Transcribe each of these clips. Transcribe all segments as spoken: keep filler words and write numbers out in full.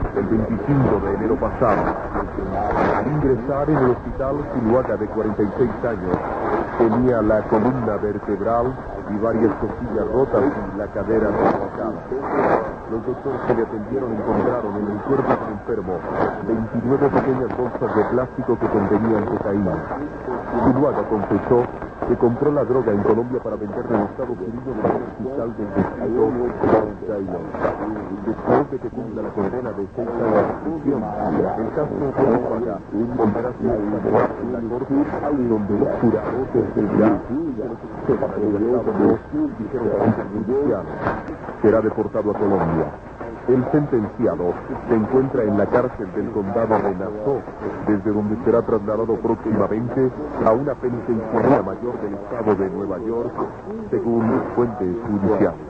el veinticinco de enero pasado. Al ingresar en el hospital, Zuluaga, de cuarenta y seis años, tenía la columna vertebral y varias costillas rotas y la cadera deslocada. Los doctores que le atendieron encontraron en el cuerpo del enfermo veintinueve pequeñas bolsas de plástico que contenían cocaína. Zuluaga confesó que compró la droga en Colombia para venderla en Estados Unidos en un hospital del distrito cuarenta y dos. Después de que cumpla la condena de seis años de prisión, el caso de Zuluaga volverá a ser examinado en la corte, donde los jurados decidirán que los sistemas de libertad dijeron judicial será deportado a Colombia. El sentenciado se encuentra en la cárcel del condado de Nassau, desde donde será trasladado próximamente a una penitenciaría mayor del estado de Nueva York, según fuentes judiciales.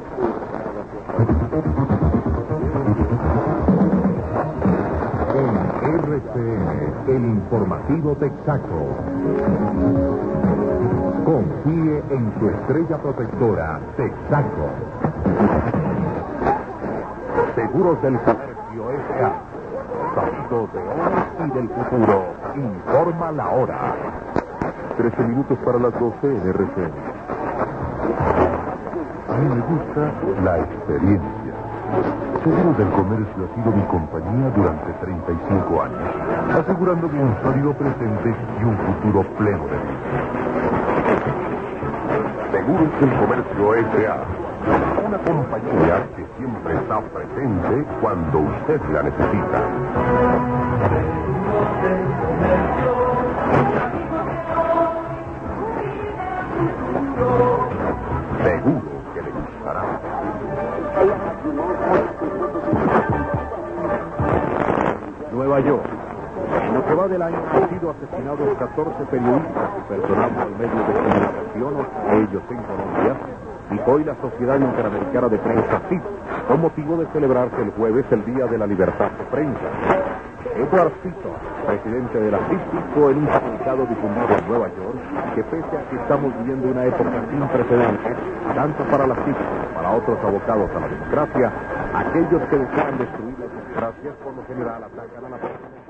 En R C N, el informativo Texaco. Confíe en su estrella protectora, Texaco. Seguros del Comercio S A Sabidos de hoy y del futuro. Informa la hora. Trece minutos para las doce en R C N. A mí me gusta la experiencia. Seguros del Comercio ha sido mi compañía durante treinta y cinco años, asegurándome un sólido presente y un futuro pleno de vida. Seguros del Comercio S A Una compañía que siempre está presente cuando usted la necesita. Seguro que le gustará. Nueva York. En lo que va del año han sido asesinados catorce periodistas y personal del medio de comunicación, ellos en Colombia, y hoy la Sociedad Interamericana de Prensa C I P, con motivo de celebrarse el jueves el Día de la Libertad de Prensa. Edward Cito, presidente de la C I P, dijo en un comunicado difundido en Nueva York que pese a que estamos viviendo una época sin precedentes, tanto para la C I P como para otros abocados a la democracia, aquellos que desean destruir la democracia por lo general atacan a la prensa.